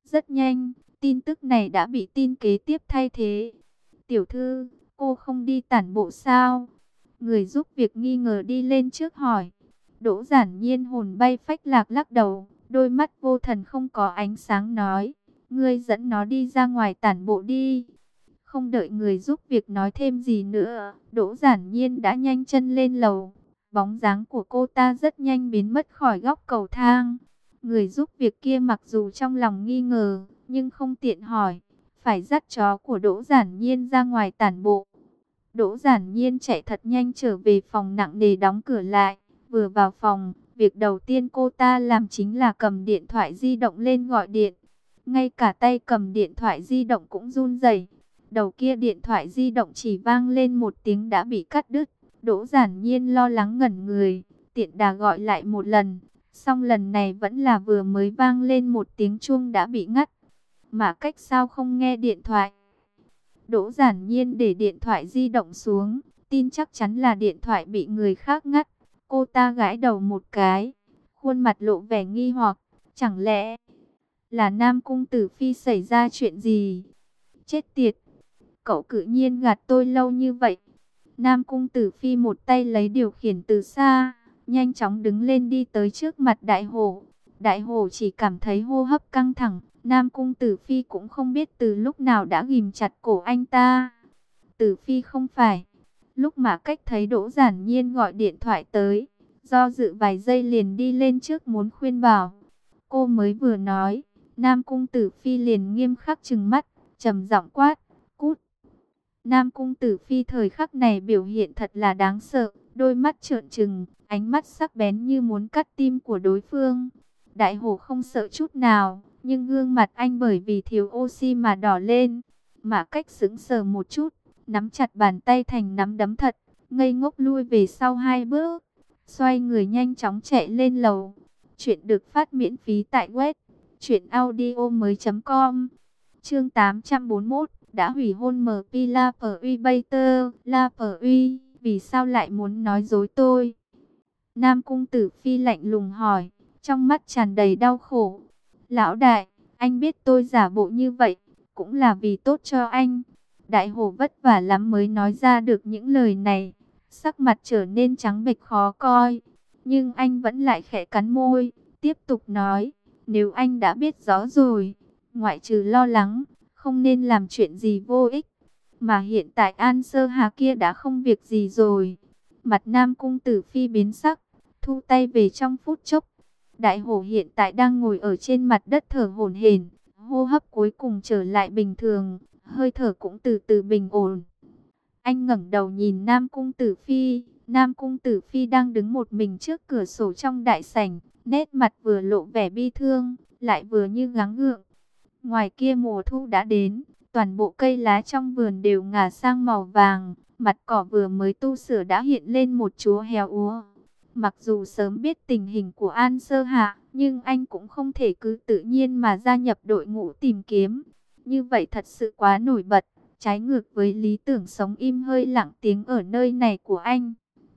Rất nhanh, tin tức này đã bị tin kế tiếp thay thế. Tiểu thư, cô không đi tản bộ sao? Người giúp việc nghi ngờ đi lên trước hỏi. Đỗ Giản Nhiên hồn bay phách lạc lắc đầu, đôi mắt vô thần không có ánh sáng nói. Ngươi dẫn nó đi ra ngoài tản bộ đi. Không đợi người giúp việc nói thêm gì nữa, Đỗ Giản Nhiên đã nhanh chân lên lầu. Bóng dáng của cô ta rất nhanh biến mất khỏi góc cầu thang. Người giúp việc kia mặc dù trong lòng nghi ngờ, nhưng không tiện hỏi. Phải dắt chó của Đỗ Giản Nhiên ra ngoài tản bộ. Đỗ Giản Nhiên chạy thật nhanh trở về phòng nặng nề đóng cửa lại. Vừa vào phòng, việc đầu tiên cô ta làm chính là cầm điện thoại di động lên gọi điện. Ngay cả tay cầm điện thoại di động cũng run rẩy. Đầu kia điện thoại di động chỉ vang lên một tiếng đã bị cắt đứt. Đỗ Giản Nhiên lo lắng ngẩn người, tiện đà gọi lại một lần. Xong lần này vẫn là vừa mới vang lên một tiếng chuông đã bị ngắt. Mà cách sao không nghe điện thoại? Đỗ Giản Nhiên để điện thoại di động xuống, tin chắc chắn là điện thoại bị người khác ngắt. Cô ta gãi đầu một cái, khuôn mặt lộ vẻ nghi hoặc, chẳng lẽ là Nam Cung Tử Phi xảy ra chuyện gì? Chết tiệt, cậu cự nhiên gạt tôi lâu như vậy. Nam Cung Tử Phi một tay lấy điều khiển từ xa, nhanh chóng đứng lên đi tới trước mặt Đại Hổ. Đại Hổ chỉ cảm thấy hô hấp căng thẳng, Nam Cung Tử Phi cũng không biết từ lúc nào đã ghim chặt cổ anh ta. Tử Phi không phải. Lúc mà cách thấy Đỗ Giản Nhiên gọi điện thoại tới, do dự vài giây liền đi lên trước muốn khuyên bảo. Cô mới vừa nói, Nam Cung Tử Phi liền nghiêm khắc trừng mắt, trầm giọng quát, cút. Nam Cung Tử Phi thời khắc này biểu hiện thật là đáng sợ, đôi mắt trợn trừng, ánh mắt sắc bén như muốn cắt tim của đối phương. Đại Hổ không sợ chút nào, nhưng gương mặt anh bởi vì thiếu oxy mà đỏ lên. Mà cách sững sờ một chút, nắm chặt bàn tay thành nắm đấm thật, ngây ngốc lui về sau hai bước, xoay người nhanh chóng chạy lên lầu. Chuyện được phát miễn phí tại web truyệnaudiomoi.com. Chương 841, đã hủy hôn MP La Pui Bater, La Pui, vì sao lại muốn nói dối tôi? Nam Cung Tử Phi lạnh lùng hỏi, trong mắt tràn đầy đau khổ. Lão đại, anh biết tôi giả bộ như vậy, cũng là vì tốt cho anh. Đại Hổ vất vả lắm mới nói ra được những lời này, sắc mặt trở nên trắng bệch khó coi. Nhưng anh vẫn lại khẽ cắn môi, tiếp tục nói, nếu anh đã biết rõ rồi, ngoại trừ lo lắng, không nên làm chuyện gì vô ích. Mà hiện tại An Sơ Hà kia đã không việc gì rồi. Mặt Nam Cung Tử Phi biến sắc, thu tay về trong phút chốc. Đại Hổ hiện tại đang ngồi ở trên mặt đất thở hổn hển, hô hấp cuối cùng trở lại bình thường, hơi thở cũng từ từ bình ổn. Anh ngẩng đầu nhìn Nam Cung Tử Phi, Nam Cung Tử Phi đang đứng một mình trước cửa sổ trong đại sảnh, nét mặt vừa lộ vẻ bi thương, lại vừa như gắng gượng. Ngoài kia mùa thu đã đến, toàn bộ cây lá trong vườn đều ngả sang màu vàng, mặt cỏ vừa mới tu sửa đã hiện lên một chúa héo úa. Mặc dù sớm biết tình hình của An Sơ Hạ, nhưng anh cũng không thể cứ tự nhiên mà gia nhập đội ngũ tìm kiếm. Như vậy thật sự quá nổi bật, trái ngược với lý tưởng sống im hơi lặng tiếng ở nơi này của anh.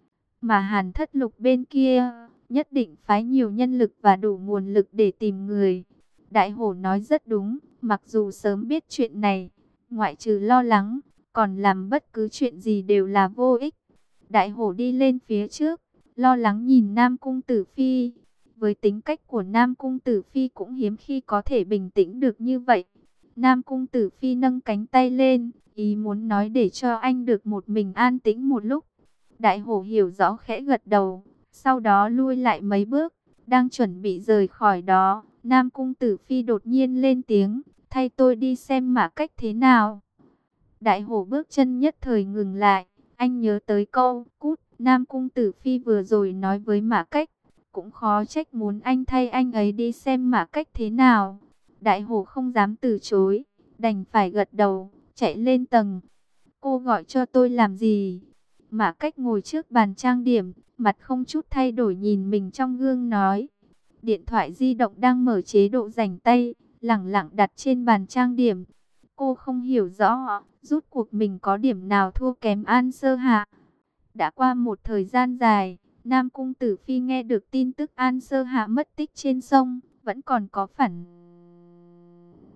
Mà Hàn Thất Lục bên kia, nhất định phái nhiều nhân lực và đủ nguồn lực để tìm người. Đại Hổ nói rất đúng, mặc dù sớm biết chuyện này, ngoại trừ lo lắng, còn làm bất cứ chuyện gì đều là vô ích. Đại Hổ đi lên phía trước, lo lắng nhìn Nam Cung Tử Phi. Với tính cách của Nam Cung Tử Phi cũng hiếm khi có thể bình tĩnh được như vậy. Nam Cung Tử Phi nâng cánh tay lên, ý muốn nói để cho anh được một mình an tĩnh một lúc. Đại Hổ hiểu rõ khẽ gật đầu, sau đó lui lại mấy bước, đang chuẩn bị rời khỏi đó. Nam Cung Tử Phi đột nhiên lên tiếng, thay tôi đi xem Mã Cách thế nào. Đại Hổ bước chân nhất thời ngừng lại, anh nhớ tới câu, cút, Nam Cung Tử Phi vừa rồi nói với Mã Cách. Cũng khó trách muốn anh thay anh ấy đi xem Mã Cách thế nào. Đại Hổ không dám từ chối, đành phải gật đầu, chạy lên tầng. Cô gọi cho tôi làm gì? Mã Cách ngồi trước bàn trang điểm, mặt không chút thay đổi nhìn mình trong gương nói. Điện thoại di động đang mở chế độ rảnh tay, lẳng lặng đặt trên bàn trang điểm. Cô không hiểu rõ, rút cuộc mình có điểm nào thua kém An Sơ Hạ. Đã qua một thời gian dài, Nam Cung Tử Phi nghe được tin tức An Sơ Hạ mất tích trên sông, vẫn còn có phản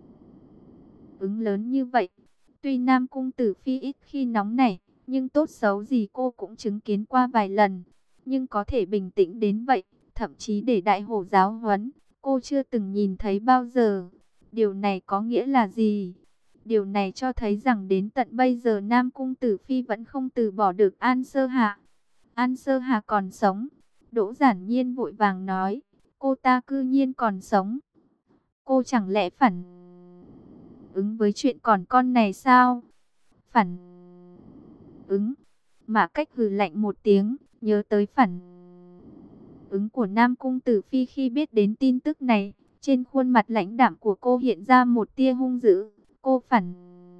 ứng lớn như vậy. Tuy Nam Cung Tử Phi ít khi nóng nảy, nhưng tốt xấu gì cô cũng chứng kiến qua vài lần. Nhưng có thể bình tĩnh đến vậy, thậm chí để đại hổ giáo huấn, cô chưa từng nhìn thấy bao giờ. Điều này có nghĩa là gì? Điều này cho thấy rằng đến tận bây giờ Nam Cung Tử Phi vẫn không từ bỏ được An Sơ Hạ. An Sơ Hạ còn sống. Đỗ Giản Nhiên vội vàng nói, cô ta cư nhiên còn sống. Cô chẳng lẽ phản ứng với chuyện còn con này sao? Phản ứng. Mã Cách hừ lạnh một tiếng, nhớ tới phản ứng của Nam Cung Tử Phi khi biết đến tin tức này. Trên khuôn mặt lãnh đạm của cô hiện ra một tia hung dữ. Cô phản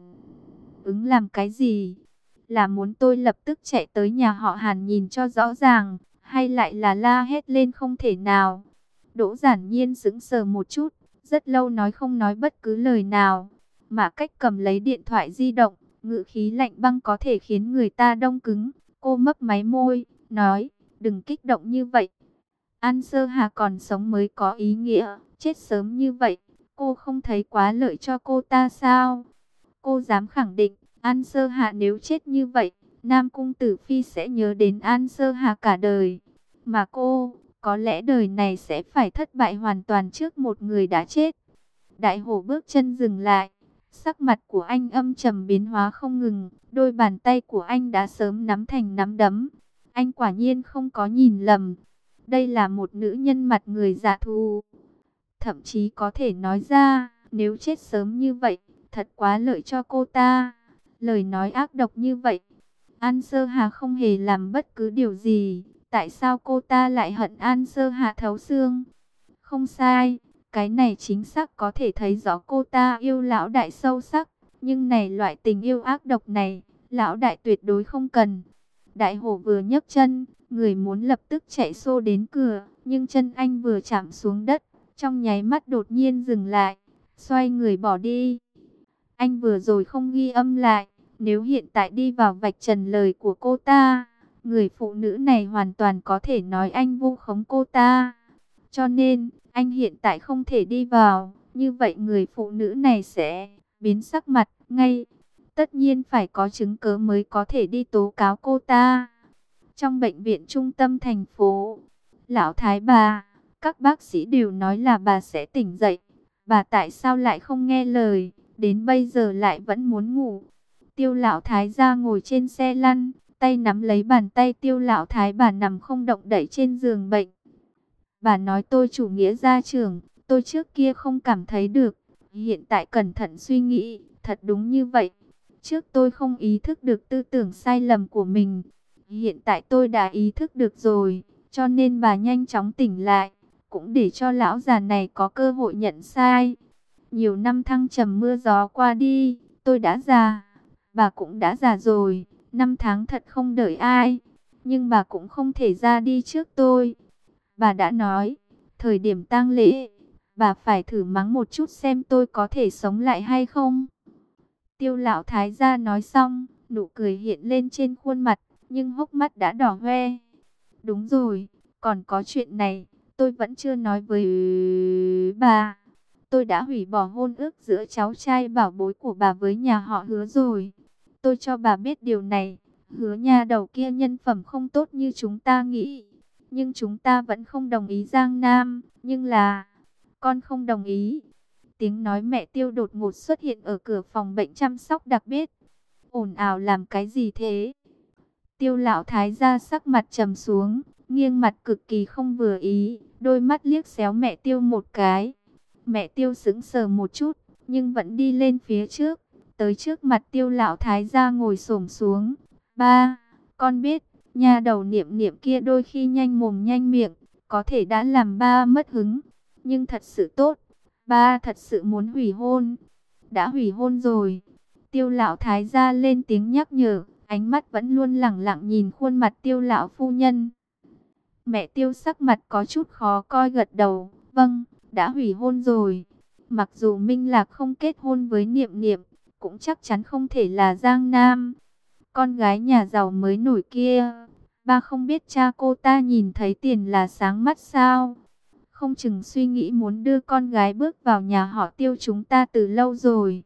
ứng làm cái gì? Là muốn tôi lập tức chạy tới nhà họ Hàn nhìn cho rõ ràng, hay lại là la hét lên không thể nào? Đỗ Giản Nhiên sững sờ một chút, rất lâu nói không nói bất cứ lời nào. Mã Cách cầm lấy điện thoại di động, ngữ khí lạnh băng có thể khiến người ta đông cứng. Cô mấp máy môi, nói, đừng kích động như vậy. An Sơ Hà còn sống mới có ý nghĩa, chết sớm như vậy, cô không thấy quá lợi cho cô ta sao? Cô dám khẳng định, An Sơ Hà nếu chết như vậy, Nam Cung Tử Phi sẽ nhớ đến An Sơ Hà cả đời. Mà cô, có lẽ đời này sẽ phải thất bại hoàn toàn trước một người đã chết. Đại hổ bước chân dừng lại, sắc mặt của anh âm trầm biến hóa không ngừng, đôi bàn tay của anh đã sớm nắm thành nắm đấm. Anh quả nhiên không có nhìn lầm. Đây là một nữ nhân mặt người dạ thù. Thậm chí có thể nói ra, nếu chết sớm như vậy, thật quá lợi cho cô ta. Lời nói ác độc như vậy, An Sơ Hà không hề làm bất cứ điều gì. Tại sao cô ta lại hận An Sơ Hà thấu xương? Không sai, cái này chính xác có thể thấy rõ cô ta yêu lão đại sâu sắc. Nhưng này loại tình yêu ác độc này, lão đại tuyệt đối không cần. Đại hổ vừa nhấc chân, người muốn lập tức chạy xô đến cửa, nhưng chân anh vừa chạm xuống đất, trong nháy mắt đột nhiên dừng lại, xoay người bỏ đi. Anh vừa rồi không ghi âm lại, nếu hiện tại đi vào vạch trần lời của cô ta, người phụ nữ này hoàn toàn có thể nói anh vu khống cô ta. Cho nên, anh hiện tại không thể đi vào, như vậy người phụ nữ này sẽ biến sắc mặt ngay. Tất nhiên phải có chứng cớ mới có thể đi tố cáo cô ta. Trong bệnh viện trung tâm thành phố, lão thái bà, các bác sĩ đều nói là bà sẽ tỉnh dậy. Bà tại sao lại không nghe lời, đến bây giờ lại vẫn muốn ngủ. Tiêu lão thái gia ngồi trên xe lăn, tay nắm lấy bàn tay tiêu lão thái bà nằm không động đậy trên giường bệnh. Bà nói tôi chủ nghĩa gia trưởng, tôi trước kia không cảm thấy được. Hiện tại cẩn thận suy nghĩ, thật đúng như vậy. Trước tôi không ý thức được tư tưởng sai lầm của mình. Hiện tại tôi đã ý thức được rồi, cho nên bà nhanh chóng tỉnh lại, cũng để cho lão già này có cơ hội nhận sai. Nhiều năm thăng trầm mưa gió qua đi, tôi đã già, bà cũng đã già rồi, năm tháng thật không đợi ai, nhưng bà cũng không thể ra đi trước tôi. Bà đã nói, thời điểm tang lễ, bà phải thử mắng một chút xem tôi có thể sống lại hay không. Tiêu lão thái gia nói xong, nụ cười hiện lên trên khuôn mặt, nhưng hốc mắt đã đỏ hoe. Đúng rồi, còn có chuyện này, tôi vẫn chưa nói với bà. Tôi đã hủy bỏ hôn ước giữa cháu trai bảo bối của bà với nhà họ Hứa rồi. Tôi cho bà biết điều này, Hứa nhà đầu kia nhân phẩm không tốt như chúng ta nghĩ. Nhưng chúng ta vẫn không đồng ý Giang Nam, nhưng là con không đồng ý. Tiếng nói mẹ Tiêu đột ngột xuất hiện ở cửa phòng bệnh chăm sóc đặc biệt. Ồn ào làm cái gì thế? Tiêu lão thái gia sắc mặt trầm xuống, nghiêng mặt cực kỳ không vừa ý, đôi mắt liếc xéo mẹ Tiêu một cái. Mẹ Tiêu sững sờ một chút, nhưng vẫn đi lên phía trước, tới trước mặt Tiêu lão thái gia ngồi xổm xuống. Ba, con biết, nhà đầu Niệm Niệm kia đôi khi nhanh mồm nhanh miệng, có thể đã làm ba mất hứng, nhưng thật sự tốt. Ba thật sự muốn hủy hôn. Đã hủy hôn rồi. Tiêu lão thái gia lên tiếng nhắc nhở, ánh mắt vẫn luôn lẳng lặng nhìn khuôn mặt Tiêu lão phu nhân. Mẹ Tiêu sắc mặt có chút khó coi gật đầu, vâng, đã hủy hôn rồi. Mặc dù Minh Lạc không kết hôn với Niệm Niệm, cũng chắc chắn không thể là Giang Nam. Con gái nhà giàu mới nổi kia, ba không biết cha cô ta nhìn thấy tiền là sáng mắt sao? Không chừng suy nghĩ muốn đưa con gái bước vào nhà họ Tiêu chúng ta từ lâu rồi.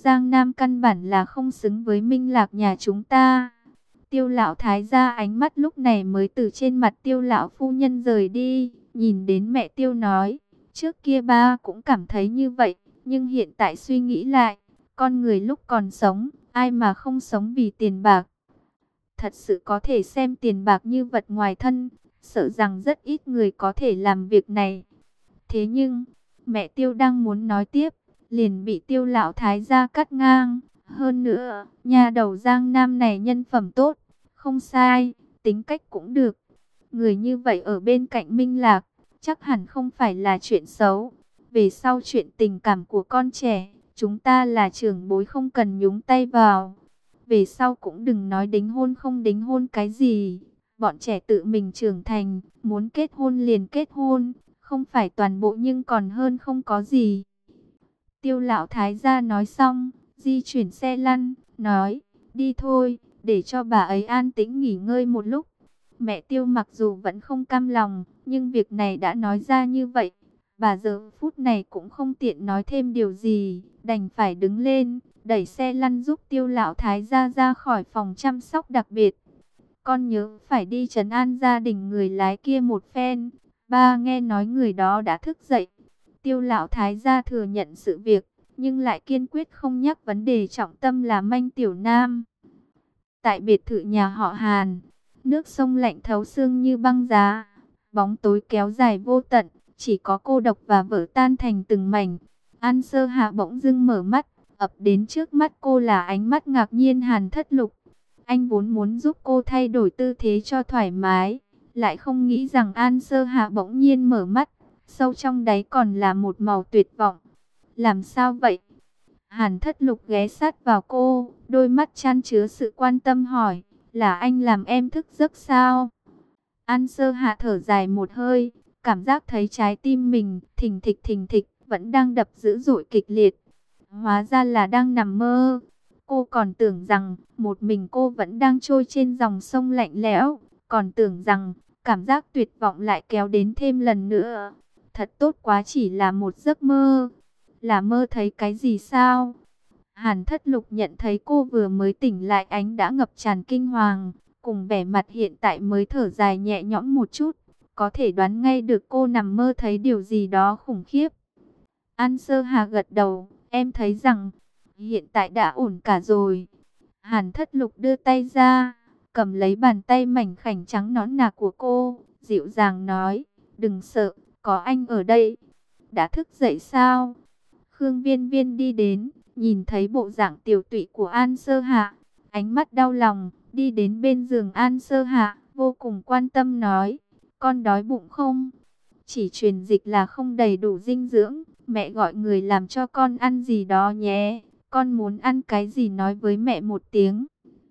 Giang Nam căn bản là không xứng với Minh Lạc nhà chúng ta. Tiêu lão thái gia ánh mắt lúc này mới từ trên mặt Tiêu lão phu nhân rời đi, nhìn đến mẹ Tiêu nói, trước kia ba cũng cảm thấy như vậy, nhưng hiện tại suy nghĩ lại, con người lúc còn sống, ai mà không sống vì tiền bạc. Thật sự có thể xem tiền bạc như vật ngoài thân, sợ rằng rất ít người có thể làm việc này. Thế nhưng, mẹ Tiêu đang muốn nói tiếp, liền bị Tiêu lão thái gia cắt ngang. Hơn nữa, nhà đầu Giang Nam này nhân phẩm tốt, không sai, tính cách cũng được. Người như vậy ở bên cạnh Minh Lạc, chắc hẳn không phải là chuyện xấu. Về sau chuyện tình cảm của con trẻ, chúng ta là trưởng bối không cần nhúng tay vào. Về sau cũng đừng nói đính hôn không đính hôn cái gì. Bọn trẻ tự mình trưởng thành, muốn kết hôn liền kết hôn, không phải toàn bộ nhưng còn hơn không có gì. Tiêu lão thái gia nói xong, di chuyển xe lăn, nói, đi thôi, để cho bà ấy an tĩnh nghỉ ngơi một lúc. Mẹ Tiêu mặc dù vẫn không cam lòng, nhưng việc này đã nói ra như vậy. Bà giờ phút này cũng không tiện nói thêm điều gì, đành phải đứng lên, đẩy xe lăn giúp Tiêu lão thái gia ra khỏi phòng chăm sóc đặc biệt. Con nhớ phải đi trấn an gia đình người lái kia một phen. Ba nghe nói người đó đã thức dậy. Tiêu lão thái gia thừa nhận sự việc, nhưng lại kiên quyết không nhắc vấn đề trọng tâm là Manh Tiểu Nam. Tại biệt thự nhà họ Hàn, nước sông lạnh thấu xương như băng giá, bóng tối kéo dài vô tận, chỉ có cô độc và vỡ tan thành từng mảnh. An Sơ Hạ bỗng dưng mở mắt, ập đến trước mắt cô là ánh mắt ngạc nhiên Hàn Thất Lục. Anh vốn muốn giúp cô thay đổi tư thế cho thoải mái, lại không nghĩ rằng An Sơ Hạ bỗng nhiên mở mắt, sâu trong đáy còn là một màu tuyệt vọng. Làm sao vậy? Hàn Thất Lục ghé sát vào cô, đôi mắt chan chứa sự quan tâm hỏi, là anh làm em thức giấc sao? An Sơ Hạ thở dài một hơi, cảm giác thấy trái tim mình thình thịch vẫn đang đập dữ dội kịch liệt. Hóa ra là đang nằm mơ. Cô còn tưởng rằng một mình cô vẫn đang trôi trên dòng sông lạnh lẽo, còn tưởng rằng cảm giác tuyệt vọng lại kéo đến thêm lần nữa. Thật tốt quá, chỉ là một giấc mơ. Là mơ thấy cái gì sao? Hàn Thất Lục nhận thấy cô vừa mới tỉnh lại, ánh đã ngập tràn kinh hoàng, cùng vẻ mặt hiện tại mới thở dài nhẹ nhõm một chút, có thể đoán ngay được cô nằm mơ thấy điều gì đó khủng khiếp. An Sơ Hà gật đầu, em thấy rằng hiện tại đã ổn cả rồi. Hàn Thất Lục đưa tay ra, cầm lấy bàn tay mảnh khảnh trắng nõn nà của cô, dịu dàng nói, đừng sợ, có anh ở đây. Đã thức dậy sao? Khương Viên Viên đi đến, nhìn thấy bộ dạng tiểu tụy của An Sơ Hạ, ánh mắt đau lòng, đi đến bên giường An Sơ Hạ, vô cùng quan tâm nói, con đói bụng không? Chỉ truyền dịch là không đầy đủ dinh dưỡng, mẹ gọi người làm cho con ăn gì đó nhé, con muốn ăn cái gì nói với mẹ một tiếng.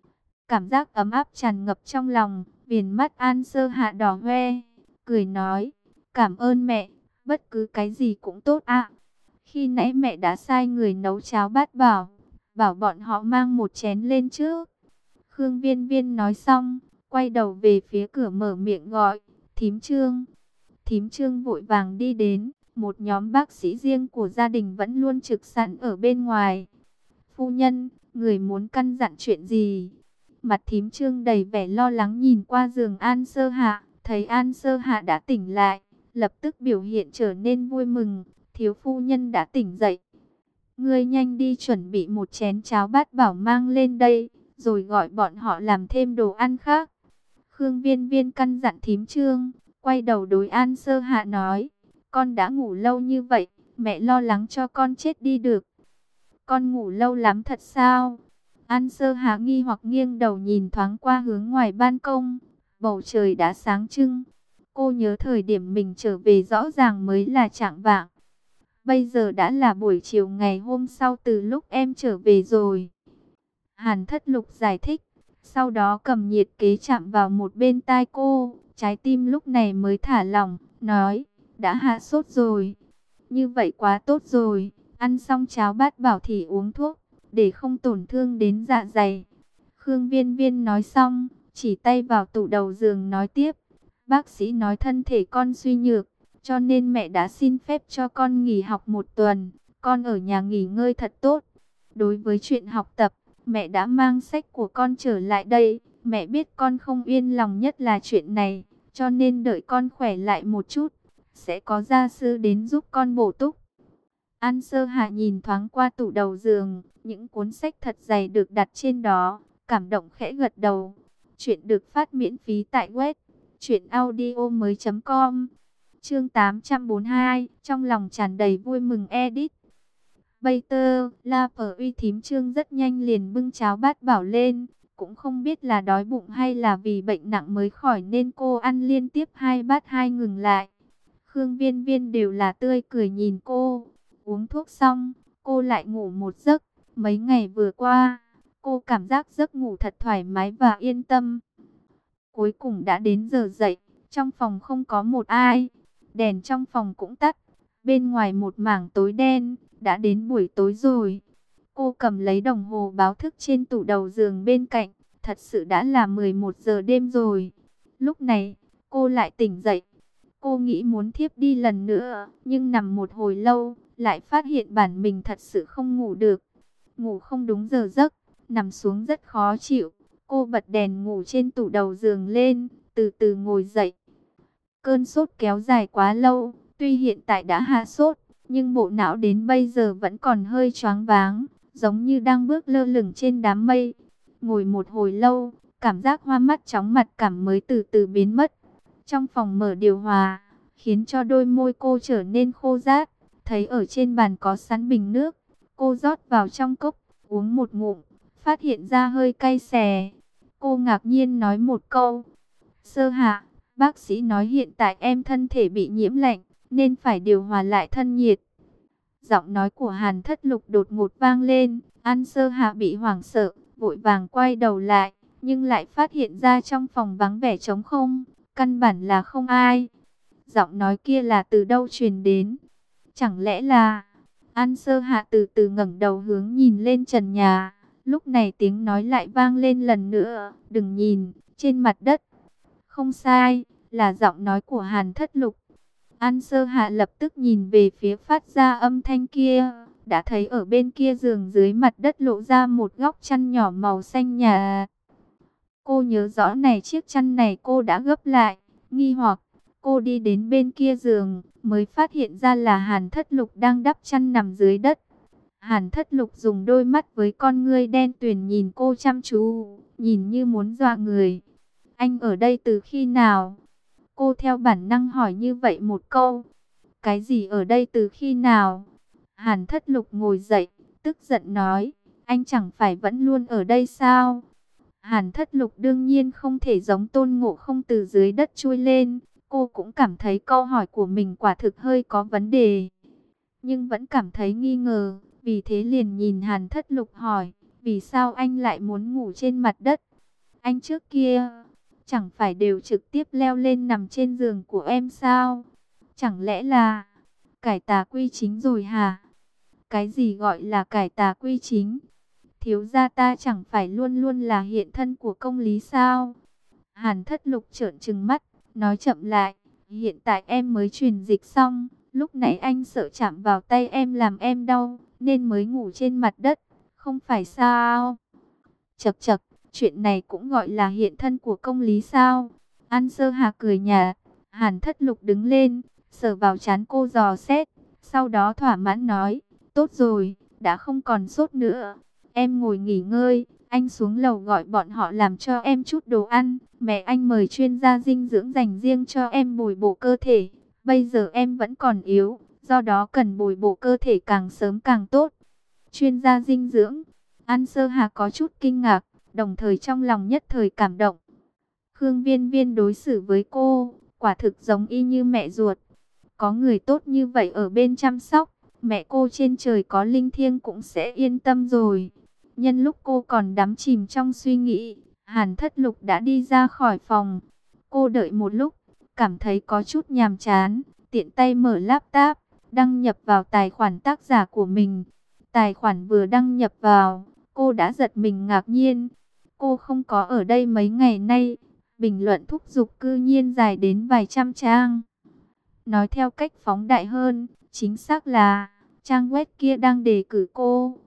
Cảm giác ấm áp tràn ngập trong lòng, viền mắt An Sơ Hạ đỏ hoe, cười nói, cảm ơn mẹ, bất cứ cái gì cũng tốt ạ. Khi nãy mẹ đã sai người nấu cháo bát bảo bọn họ mang một chén lên trước. Khương Viên Viên nói xong, quay đầu về phía cửa mở miệng gọi, Thím Trương. Thím Trương vội vàng đi đến, một nhóm bác sĩ riêng của gia đình vẫn luôn trực sẵn ở bên ngoài. Phu nhân, người muốn căn dặn chuyện gì? Mặt Thím Trương đầy vẻ lo lắng nhìn qua giường An Sơ Hạ, thấy An Sơ Hạ đã tỉnh lại, lập tức biểu hiện trở nên vui mừng. Thiếu phu nhân đã tỉnh dậy. Ngươi nhanh đi chuẩn bị một chén cháo bát bảo mang lên đây, rồi gọi bọn họ làm thêm đồ ăn khác. Khương Viên Viên căn dặn Thím Trương, quay đầu đối An Sơ Hạ nói, con đã ngủ lâu như vậy, mẹ lo lắng cho con chết đi được. Con ngủ lâu lắm thật sao? An Sơ Hạ nghi hoặc nghiêng đầu nhìn thoáng qua hướng ngoài ban công, bầu trời đã sáng trưng. Cô nhớ thời điểm mình trở về rõ ràng mới là chạng vạng. Bây giờ đã là buổi chiều ngày hôm sau từ lúc em trở về rồi. Hàn Thất Lục giải thích, sau đó cầm nhiệt kế chạm vào một bên tai cô, trái tim lúc này mới thả lỏng, nói, đã hạ sốt rồi. Như vậy quá tốt rồi, ăn xong cháo bát bảo thì uống thuốc, để không tổn thương đến dạ dày. Khương Viên Viên nói xong, chỉ tay vào tủ đầu giường nói tiếp, bác sĩ nói thân thể con suy nhược, cho nên mẹ đã xin phép cho con nghỉ học một tuần, con ở nhà nghỉ ngơi thật tốt. Đối với chuyện học tập, mẹ đã mang sách của con trở lại đây. Mẹ biết con không yên lòng nhất là chuyện này, cho nên đợi con khỏe lại một chút, sẽ có gia sư đến giúp con bổ túc. An Sơ Hạ nhìn thoáng qua tủ đầu giường, những cuốn sách thật dày được đặt trên đó, cảm động khẽ gật đầu. Chuyện được phát miễn phí tại web truyệnaudiomoi.com. Chương 842, trong lòng tràn đầy vui mừng edit. Bây tơ, La Phở Uy thím Trương rất nhanh liền bưng cháo bát bảo lên, cũng không biết là đói bụng hay là vì bệnh nặng mới khỏi nên cô ăn liên tiếp 2 bát hai ngừng lại. Khương Viên Viên đều là tươi cười nhìn cô. Uống thuốc xong, cô lại ngủ một giấc. Mấy ngày vừa qua, cô cảm giác giấc ngủ thật thoải mái và yên tâm. Cuối cùng đã đến giờ dậy, trong phòng không có một ai. Đèn trong phòng cũng tắt, bên ngoài một mảng tối đen, đã đến buổi tối rồi. Cô cầm lấy đồng hồ báo thức trên tủ đầu giường bên cạnh, thật sự đã là 11 giờ đêm rồi. Lúc này, cô lại tỉnh dậy. Cô nghĩ muốn thiếp đi lần nữa, nhưng nằm một hồi lâu, lại phát hiện bản mình thật sự không ngủ được. Ngủ không đúng giờ giấc, nằm xuống rất khó chịu. Cô bật đèn ngủ trên tủ đầu giường lên, từ từ ngồi dậy. Cơn sốt kéo dài quá lâu, tuy hiện tại đã hạ sốt, nhưng bộ não đến bây giờ vẫn còn hơi choáng váng, giống như đang bước lơ lửng trên đám mây. Ngồi một hồi lâu, cảm giác hoa mắt chóng mặt cảm mới từ từ biến mất. Trong phòng mở điều hòa, khiến cho đôi môi cô trở nên khô rát. Thấy ở trên bàn có sẵn bình nước, cô rót vào trong cốc, uống một ngụm, phát hiện ra hơi cay xè. Cô ngạc nhiên nói một câu: Sơ Hạ, bác sĩ nói hiện tại em thân thể bị nhiễm lạnh, nên phải điều hòa lại thân nhiệt. Giọng nói của Hàn Thất Lục đột ngột vang lên. An Sơ Hạ bị hoảng sợ, vội vàng quay đầu lại, nhưng lại phát hiện ra trong phòng vắng vẻ trống không, căn bản là không ai. Giọng nói kia là từ đâu truyền đến? Chẳng lẽ là... An Sơ Hạ từ từ ngẩng đầu hướng nhìn lên trần nhà. Lúc này tiếng nói lại vang lên lần nữa: đừng nhìn, trên mặt đất. Không sai, là giọng nói của Hàn Thất Lục. An Sơ Hạ lập tức nhìn về phía phát ra âm thanh kia, đã thấy ở bên kia giường dưới mặt đất lộ ra một góc chăn nhỏ màu xanh nhạt. Cô nhớ rõ này, chiếc chăn này cô đã gấp lại, nghi hoặc. Cô đi đến bên kia giường, mới phát hiện ra là Hàn Thất Lục đang đắp chăn nằm dưới đất. Hàn Thất Lục dùng đôi mắt với con ngươi đen tuyền nhìn cô chăm chú, nhìn như muốn dọa người. Anh ở đây từ khi nào? Cô theo bản năng hỏi như vậy một câu. Cái gì ở đây từ khi nào? Hàn Thất Lục ngồi dậy, tức giận nói, anh chẳng phải vẫn luôn ở đây sao? Hàn Thất Lục đương nhiên không thể giống Tôn Ngộ Không từ dưới đất chui lên. Cô cũng cảm thấy câu hỏi của mình quả thực hơi có vấn đề, nhưng vẫn cảm thấy nghi ngờ. Vì thế liền nhìn Hàn Thất Lục hỏi, vì sao anh lại muốn ngủ trên mặt đất? Anh trước kia chẳng phải đều trực tiếp leo lên nằm trên giường của em sao? Chẳng lẽ là cải tà quy chính rồi hả? Cái gì gọi là cải tà quy chính? Thiếu gia ta chẳng phải luôn luôn là hiện thân của công lý sao? Hàn Thất Lục trợn trừng mắt, nói chậm lại, hiện tại em mới truyền dịch xong, lúc nãy anh sợ chạm vào tay em làm em đau, nên mới ngủ trên mặt đất, không phải sao? Chậc chậc, chuyện này cũng gọi là hiện thân của công lý sao? An Sơ Hà cười nhạt. Hàn Thất Lục đứng lên, sờ vào trán cô dò xét, sau đó thỏa mãn nói, tốt rồi, đã không còn sốt nữa. Em ngồi nghỉ ngơi, anh xuống lầu gọi bọn họ làm cho em chút đồ ăn. Mẹ anh mời chuyên gia dinh dưỡng dành riêng cho em bồi bổ cơ thể. Bây giờ em vẫn còn yếu, do đó cần bồi bổ cơ thể càng sớm càng tốt. Chuyên gia dinh dưỡng? An Sơ Hà có chút kinh ngạc, đồng thời trong lòng nhất thời cảm động. Khương Viên Viên đối xử với cô, quả thực giống y như mẹ ruột. Có người tốt như vậy ở bên chăm sóc, mẹ cô trên trời có linh thiêng cũng sẽ yên tâm rồi. Nhân lúc cô còn đắm chìm trong suy nghĩ, Hàn Thất Lục đã đi ra khỏi phòng. Cô đợi một lúc, cảm thấy có chút nhàm chán, tiện tay mở laptop, đăng nhập vào tài khoản tác giả của mình. Tài khoản vừa đăng nhập vào, cô đã giật mình ngạc nhiên. Cô không có ở đây mấy ngày nay, bình luận thúc giục cư nhiên dài đến vài trăm trang. Nói theo cách phóng đại hơn, chính xác là trang web kia đang đề cử cô.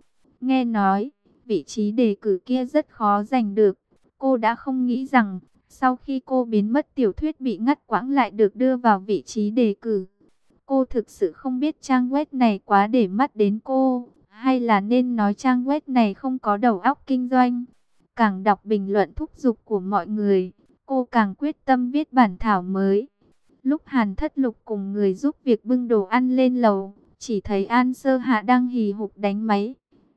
Nghe nói, vị trí đề cử kia rất khó giành được. Cô đã không nghĩ rằng, sau khi cô biến mất tiểu thuyết bị ngắt quãng lại được đưa vào vị trí đề cử. Cô thực sự không biết trang web này quá để mắt đến cô, hay là nên nói trang web này không có đầu óc kinh doanh. Càng đọc bình luận thúc giục của mọi người, cô càng quyết tâm viết bản thảo mới. Lúc Hàn Thất Lục cùng người giúp việc bưng đồ ăn lên lầu, chỉ thấy An Sơ Hạ đang hì hục đánh máy.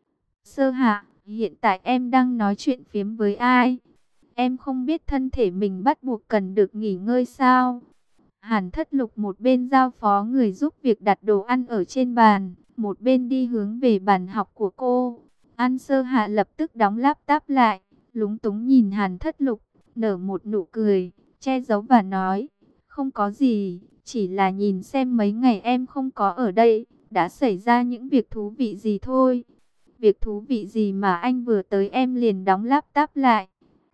Sơ Hạ, hiện tại em đang nói chuyện phiếm với ai? Em không biết thân thể mình bắt buộc cần được nghỉ ngơi sao? Hàn Thất Lục một bên giao phó người giúp việc đặt đồ ăn ở trên bàn, một bên đi hướng về bàn học của cô. An Sơ Hạ lập tức đóng laptop lại, lúng túng nhìn Hàn Thất Lục, nở một nụ cười, che giấu và nói, không có gì, chỉ là nhìn xem mấy ngày em không có ở đây, đã xảy ra những việc thú vị gì thôi. Việc thú vị gì mà anh vừa tới em liền đóng laptop lại.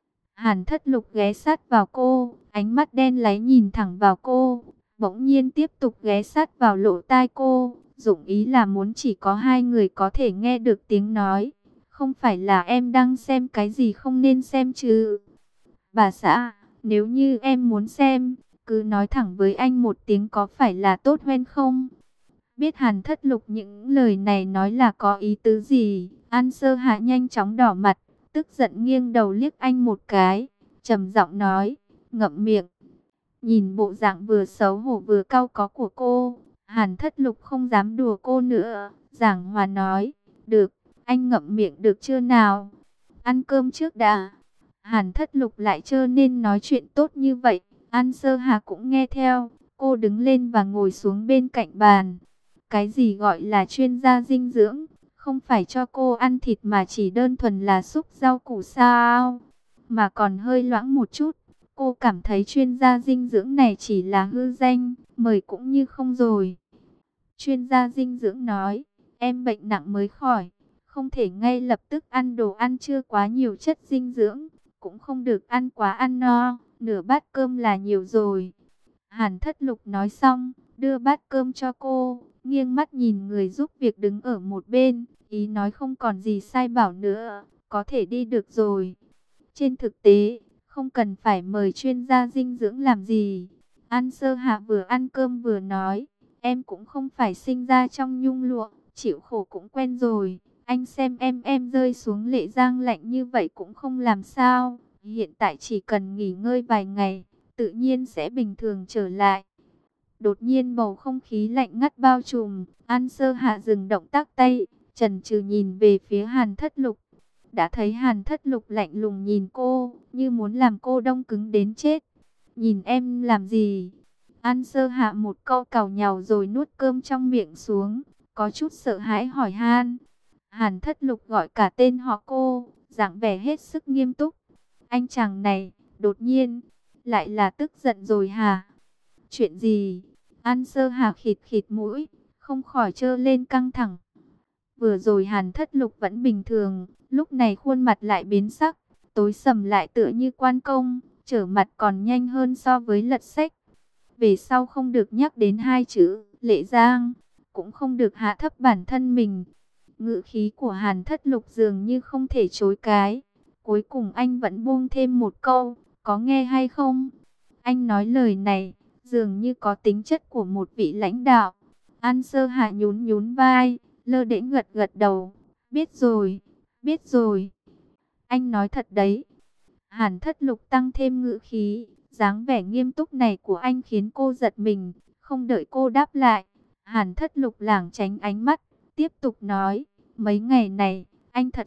Hàn Thất Lục ghé sát vào cô, ánh mắt đen láy nhìn thẳng vào cô, bỗng nhiên tiếp tục ghé sát vào lỗ tai cô, dụng ý là muốn chỉ có hai người có thể nghe được tiếng nói. Không phải là em đang xem cái gì không nên xem chứ? Bà xã, nếu như em muốn xem, cứ nói thẳng với anh một tiếng có phải là tốt hơn không? Biết Hàn Thất Lục những lời này nói là có ý tứ gì, An Sơ Hạ nhanh chóng đỏ mặt, tức giận nghiêng đầu liếc anh một cái, trầm giọng nói, ngậm miệng. Nhìn bộ dạng vừa xấu hổ vừa cau có của cô, Hàn Thất Lục không dám đùa cô nữa, giảng hòa nói, được, anh ngậm miệng được chưa nào? Ăn cơm trước đã. Hàn Thất Lục lại trơ nên nói chuyện tốt như vậy, An Sơ Hà cũng nghe theo, cô đứng lên và ngồi xuống bên cạnh bàn. Cái gì gọi là chuyên gia dinh dưỡng, không phải cho cô ăn thịt mà chỉ đơn thuần là xúc rau củ sao, mà còn hơi loãng một chút. Cô cảm thấy chuyên gia dinh dưỡng này chỉ là hư danh, mời cũng như không rồi. Chuyên gia dinh dưỡng nói, em bệnh nặng mới khỏi, không thể ngay lập tức ăn đồ ăn chưa quá nhiều chất dinh dưỡng, cũng không được ăn quá ăn no, nửa bát cơm là nhiều rồi. Hàn Thất Lục nói xong, đưa bát cơm cho cô, nghiêng mắt nhìn người giúp việc đứng ở một bên, ý nói không còn gì sai bảo nữa, có thể đi được rồi. Trên thực tế, không cần phải mời chuyên gia dinh dưỡng làm gì. An Sơ Hạ vừa ăn cơm vừa nói, em cũng không phải sinh ra trong nhung lụa, chịu khổ cũng quen rồi. Anh xem em rơi xuống Lệ Giang lạnh như vậy cũng không làm sao. Hiện tại chỉ cần nghỉ ngơi vài ngày, tự nhiên sẽ bình thường trở lại. Đột nhiên bầu không khí lạnh ngắt bao trùm, An Sơ Hạ dừng động tác tay, chần chừ nhìn về phía Hàn Thất Lục. Đã thấy Hàn Thất Lục lạnh lùng nhìn cô, như muốn làm cô đông cứng đến chết. Nhìn em làm gì? An Sơ Hạ một câu càu nhàu rồi nuốt cơm trong miệng xuống, có chút sợ hãi hỏi han. Hàn Thất Lục gọi cả tên họ cô, dáng vẻ hết sức nghiêm túc. Anh chàng này, đột nhiên, lại là tức giận rồi hả? Chuyện gì? An Sơ Hà khịt khịt mũi, không khỏi trơ lên căng thẳng. Vừa rồi Hàn Thất Lục vẫn bình thường, lúc này khuôn mặt lại biến sắc, tối sầm lại tựa như quan công, trở mặt còn nhanh hơn so với lật sách. Về sau không được nhắc đến hai chữ Lệ Giang, cũng không được hạ thấp bản thân mình. Ngữ khí của Hàn Thất Lục dường như không thể chối cái. Cuối cùng anh vẫn buông thêm một câu, có nghe hay không? Anh nói lời này, dường như có tính chất của một vị lãnh đạo. An Sơ Hạ nhún nhún vai, lơ đễnh gật gật đầu. Biết rồi, biết rồi. Anh nói thật đấy. Hàn Thất Lục tăng thêm ngữ khí, dáng vẻ nghiêm túc này của anh khiến cô giật mình, không đợi cô đáp lại. Hàn Thất Lục lảng tránh ánh mắt, tiếp tục nói, mấy ngày này, anh thật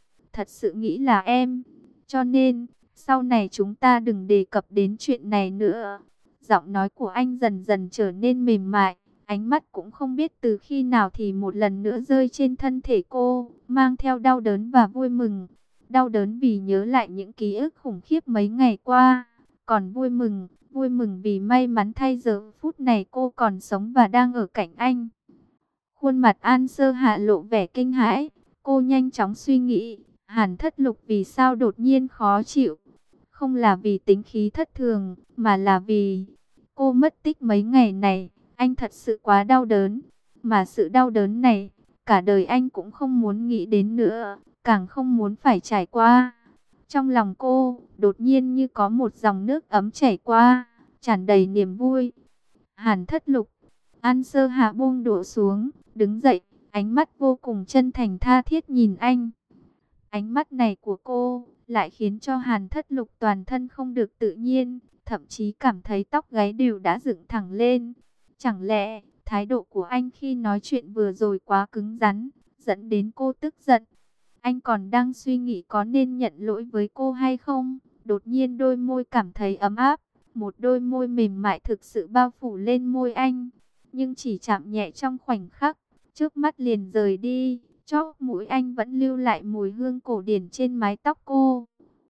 sự nghĩ là em. Cho nên, sau này chúng ta đừng đề cập đến chuyện này nữa. Giọng nói của anh dần dần trở nên mềm mại, ánh mắt cũng không biết từ khi nào thì một lần nữa rơi trên thân thể cô, mang theo đau đớn và vui mừng. Đau đớn vì nhớ lại những ký ức khủng khiếp mấy ngày qua, còn vui mừng vì may mắn thay giờ phút này cô còn sống và đang ở cạnh anh. Khuôn mặt An Sơ Hạ lộ vẻ kinh hãi, cô nhanh chóng suy nghĩ, Hàn Thất Lục vì sao đột nhiên khó chịu. Không là vì tính khí thất thường, mà là vì cô mất tích mấy ngày này, anh thật sự quá đau đớn. Mà sự đau đớn này, cả đời anh cũng không muốn nghĩ đến nữa, càng không muốn phải trải qua. Trong lòng cô, đột nhiên như có một dòng nước ấm chảy qua, tràn đầy niềm vui. Hàn Thất Lục, An Sơ Hạ buông đũa xuống, đứng dậy, ánh mắt vô cùng chân thành tha thiết nhìn anh. Ánh mắt này của cô lại khiến cho Hàn Thất Lục toàn thân không được tự nhiên, thậm chí cảm thấy tóc gáy đều đã dựng thẳng lên. Chẳng lẽ thái độ của anh khi nói chuyện vừa rồi quá cứng rắn, dẫn đến cô tức giận? Anh còn đang suy nghĩ có nên nhận lỗi với cô hay không? Đột nhiên đôi môi cảm thấy ấm áp, một đôi môi mềm mại thực sự bao phủ lên môi anh, nhưng chỉ chạm nhẹ trong khoảnh khắc, trước mắt liền rời đi. Chóp mũi anh vẫn lưu lại mùi hương cổ điển trên mái tóc cô.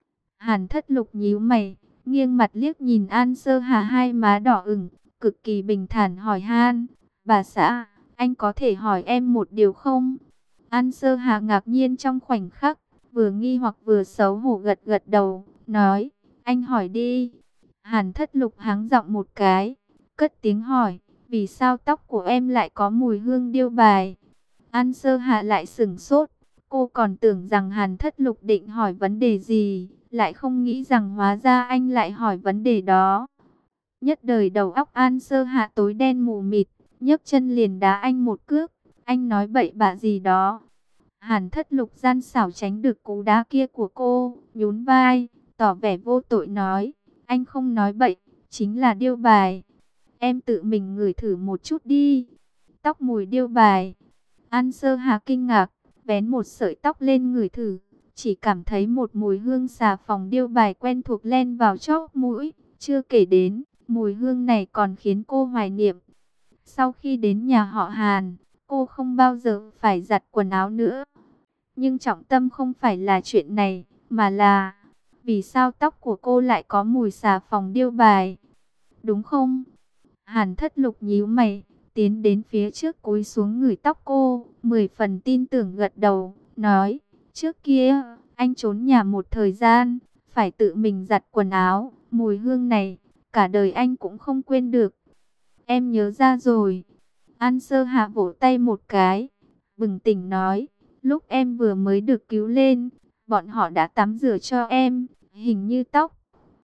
Hàn Thất Lục nhíu mày, nghiêng mặt liếc nhìn An Sơ Hà, hai má đỏ ửng, cực kỳ bình thản hỏi han: "Bà xã, anh có thể hỏi em một điều không?" An Sơ Hà ngạc nhiên trong khoảnh khắc, vừa nghi hoặc vừa xấu hổ gật gật đầu, nói: "Anh hỏi đi." Hàn Thất Lục háng giọng một cái, cất tiếng hỏi: "Vì sao tóc của em lại có mùi hương điêu bài?" An Sơ Hạ lại sửng sốt, cô còn tưởng rằng Hàn Thất Lục định hỏi vấn đề gì, lại không nghĩ rằng hóa ra anh lại hỏi vấn đề đó. Nhất đời đầu óc An Sơ Hạ tối đen mù mịt, nhấc chân liền đá anh một cước. Anh nói bậy bạ gì đó. Hàn Thất Lục gian xảo tránh được cú đá kia của cô, nhún vai, tỏ vẻ vô tội nói: "Anh không nói bậy, chính là điêu bài. Em tự mình ngửi thử một chút đi." Tóc mùi điêu bài. An Sơ Hà kinh ngạc, vén một sợi tóc lên ngửi thử, chỉ cảm thấy một mùi hương xà phòng điêu bài quen thuộc len vào chóp mũi. Chưa kể đến, mùi hương này còn khiến cô hoài niệm. Sau khi đến nhà họ Hàn, cô không bao giờ phải giặt quần áo nữa. Nhưng trọng tâm không phải là chuyện này, mà là vì sao tóc của cô lại có mùi xà phòng điêu bài, đúng không? Hàn Thất Lục nhíu mày, tiến đến phía trước cúi xuống ngửi tóc cô, 10 phần tin tưởng gật đầu, nói: "Trước kia, anh trốn nhà một thời gian, phải tự mình giặt quần áo, mùi hương này, cả đời anh cũng không quên được." "Em nhớ ra rồi." An Sơ Hạ vỗ tay một cái, bừng tỉnh nói: "Lúc em vừa mới được cứu lên, bọn họ đã tắm rửa cho em, hình như tóc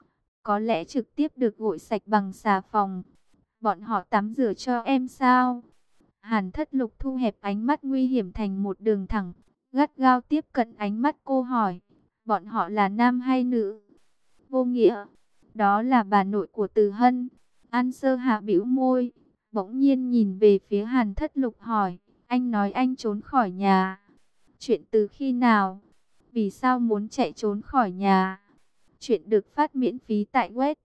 có lẽ trực tiếp được gội sạch bằng xà phòng. Bọn họ tắm rửa cho em sao?" Hàn Thất Lục thu hẹp ánh mắt nguy hiểm thành một đường thẳng, gắt gao tiếp cận ánh mắt cô hỏi: "Bọn họ là nam hay nữ?" "Vô nghĩa, đó là bà nội của Từ Hân." An Sơ Hạ bĩu môi, bỗng nhiên nhìn về phía Hàn Thất Lục hỏi: "Anh nói anh trốn khỏi nhà. Chuyện từ khi nào? Vì sao muốn chạy trốn khỏi nhà?" Chuyện được phát miễn phí tại web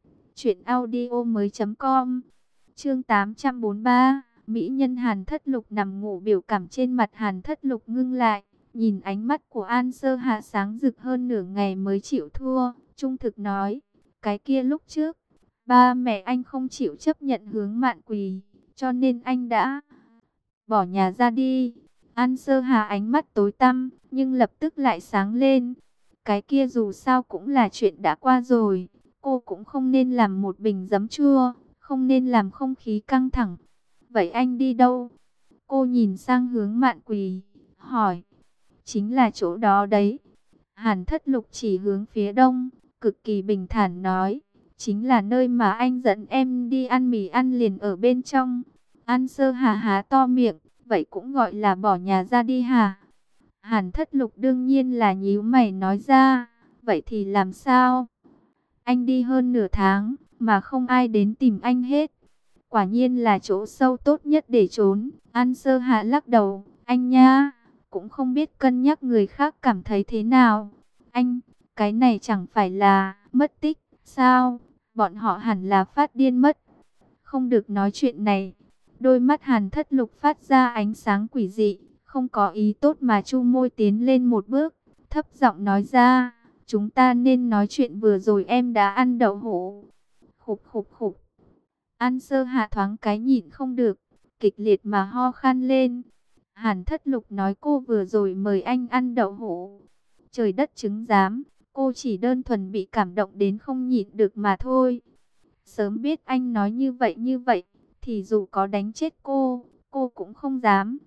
truyệnaudiomoi.com. Chương 843, mỹ nhân Hàn Thất Lục nằm ngủ, biểu cảm trên mặt Hàn Thất Lục ngưng lại, nhìn ánh mắt của An Sơ Hạ sáng rực hơn nửa ngày mới chịu thua, trung thực nói: "Cái kia lúc trước, ba mẹ anh không chịu chấp nhận Hướng Mạn Quỳ, cho nên anh đã bỏ nhà ra đi." An Sơ Hà ánh mắt tối tăm, nhưng lập tức lại sáng lên. Cái kia dù sao cũng là chuyện đã qua rồi, cô cũng không nên làm một bình giấm chua, không nên làm không khí căng thẳng. "Vậy anh đi đâu?" Cô nhìn sang Hướng Mạn Quỳ, hỏi. "Chính là chỗ đó đấy." Hàn Thất Lục chỉ hướng phía đông, cực kỳ bình thản nói: "Chính là nơi mà anh dẫn em đi ăn mì ăn liền ở bên trong." An Sơ Hà há to miệng, "Vậy cũng gọi là bỏ nhà ra đi hả?" Hàn Thất Lục đương nhiên là nhíu mày nói ra: "Vậy thì làm sao? Anh đi hơn nửa tháng, mà không ai đến tìm anh hết. Quả nhiên là chỗ sâu tốt nhất để trốn." An Sơ Hạ lắc đầu: "Anh nha, cũng không biết cân nhắc người khác cảm thấy thế nào. Anh, cái này chẳng phải là mất tích sao? Bọn họ hẳn là phát điên mất. Không được nói chuyện này." Đôi mắt Hàn Thất Lục phát ra ánh sáng quỷ dị, không có ý tốt mà chu môi tiến lên một bước, thấp giọng nói ra: "Chúng ta nên nói chuyện vừa rồi em đã ăn đậu hũ." Khục khục khục. An Sơ Hạ thoáng cái nhịn không được, kịch liệt mà ho khan lên. Hàn Thất Lục nói cô vừa rồi mời anh ăn đậu hũ. Trời đất chứng giám, cô chỉ đơn thuần bị cảm động đến không nhịn được mà thôi. Sớm biết anh nói như vậy, thì dù có đánh chết cô cũng không dám.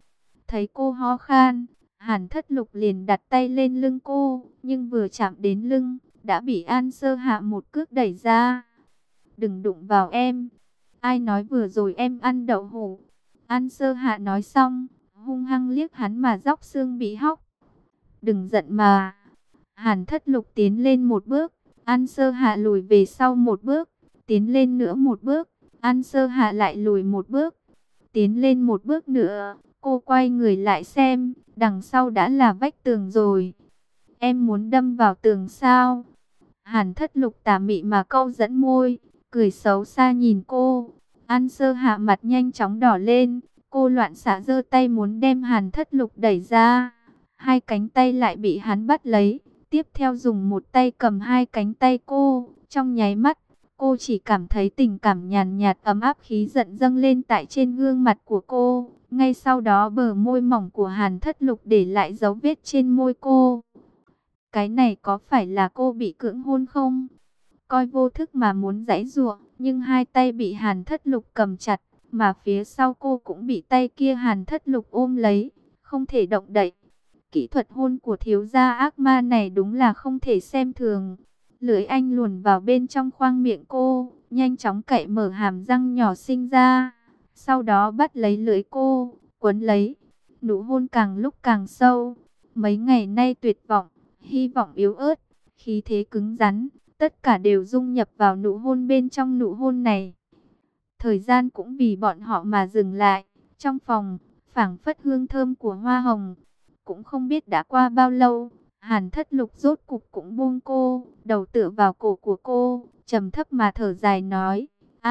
Thấy cô ho khan, Hàn Thất Lục liền đặt tay lên lưng cô, nhưng vừa chạm đến lưng, đã bị An Sơ Hạ một cước đẩy ra. Đừng đụng vào em. Ai nói vừa rồi em ăn đậu hũ? An Sơ Hạ nói xong, hung hăng liếc hắn mà róc xương bị hóc. Đừng giận mà. Hàn Thất Lục tiến lên một bước, An Sơ Hạ lùi về sau một bước, tiến lên nữa một bước, An Sơ Hạ lại lùi một bước, tiến lên một bước nữa. Cô quay người lại xem, đằng sau đã là vách tường rồi. Em muốn đâm vào tường sao? Hàn Thất Lục tà mị mà câu dẫn môi, cười xấu xa nhìn cô. An Sơ Hạ mặt nhanh chóng đỏ lên, cô loạn xạ giơ tay muốn đem Hàn Thất Lục đẩy ra. Hai cánh tay lại bị hắn bắt lấy, tiếp theo dùng một tay cầm hai cánh tay cô. Trong nháy mắt, cô chỉ cảm thấy tình cảm nhàn nhạt ấm áp khí giận dâng lên tại trên gương mặt của cô. Ngay sau đó bờ môi mỏng của Hàn Thất Lục để lại dấu vết trên môi cô. Cái này có phải là cô bị cưỡng hôn không? Coi vô thức mà muốn giãy giụa, nhưng hai tay bị Hàn Thất Lục cầm chặt, mà phía sau cô cũng bị tay kia Hàn Thất Lục ôm lấy, không thể động đậy. Kỹ thuật hôn của thiếu gia ác ma này đúng là không thể xem thường. Lưỡi anh luồn vào bên trong khoang miệng cô, nhanh chóng cạy mở hàm răng nhỏ xinh ra. Sau đó bắt lấy lưỡi cô, quấn lấy. Nụ hôn càng lúc càng sâu. Mấy ngày nay tuyệt vọng, hy vọng yếu ớt, khí thế cứng rắn, tất cả đều dung nhập vào nụ hôn bên trong nụ hôn này. Thời gian cũng vì bọn họ mà dừng lại. Trong phòng, phảng phất hương thơm của hoa hồng. Cũng không biết đã qua bao lâu, Hàn Thất Lục rốt cục cũng buông cô, đầu tựa vào cổ của cô, trầm thấp mà thở dài nói,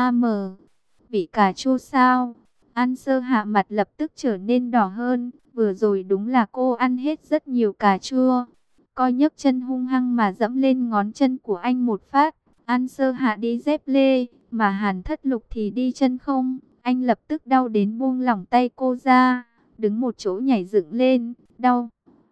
vị cà chua sao? An Sơ Hạ mặt lập tức trở nên đỏ hơn, vừa rồi đúng là cô ăn hết rất nhiều cà chua. Coi nhấc chân hung hăng mà dẫm lên ngón chân của anh một phát. An Sơ Hạ đi dép lê, mà Hàn Thất Lục thì đi chân không. Anh lập tức đau đến buông lỏng tay cô ra, đứng một chỗ nhảy dựng lên, đau.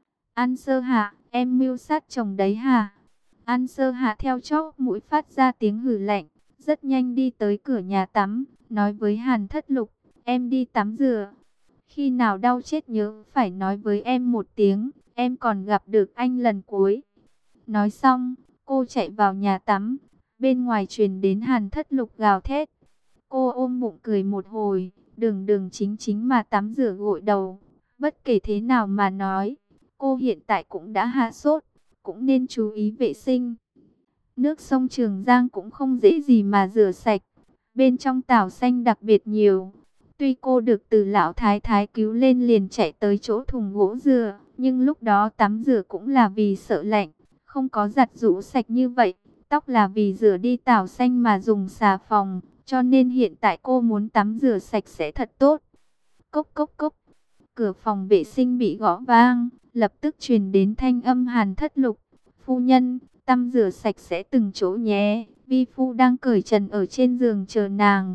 An Sơ Hạ, em mưu sát chồng đấy hả? An Sơ Hạ theo chóp mũi phát ra tiếng hừ lạnh, rất nhanh đi tới cửa nhà tắm, nói với Hàn Thất Lục, em đi tắm rửa. Khi nào đau chết nhớ phải nói với em một tiếng, em còn gặp được anh lần cuối. Nói xong, cô chạy vào nhà tắm, bên ngoài truyền đến Hàn Thất Lục gào thét. Cô ôm bụng cười một hồi, đường đường chính chính mà tắm rửa gội đầu. Bất kể thế nào mà nói, cô hiện tại cũng đã hạ sốt, cũng nên chú ý vệ sinh. Nước sông Trường Giang cũng không dễ gì mà rửa sạch, bên trong tảo xanh đặc biệt nhiều. Tuy cô được từ lão thái thái cứu lên liền chạy tới chỗ thùng gỗ dừa, nhưng lúc đó tắm rửa cũng là vì sợ lạnh, không có giặt giũ sạch như vậy. Tóc là vì rửa đi tảo xanh mà dùng xà phòng, cho nên hiện tại cô muốn tắm rửa sạch sẽ thật tốt. Cốc cốc cốc, cửa phòng vệ sinh bị gõ vang, lập tức truyền đến thanh âm Hàn Thất Lục. Phu nhân, tắm rửa sạch sẽ từng chỗ nhé, vi phu đang cởi trần ở trên giường chờ nàng.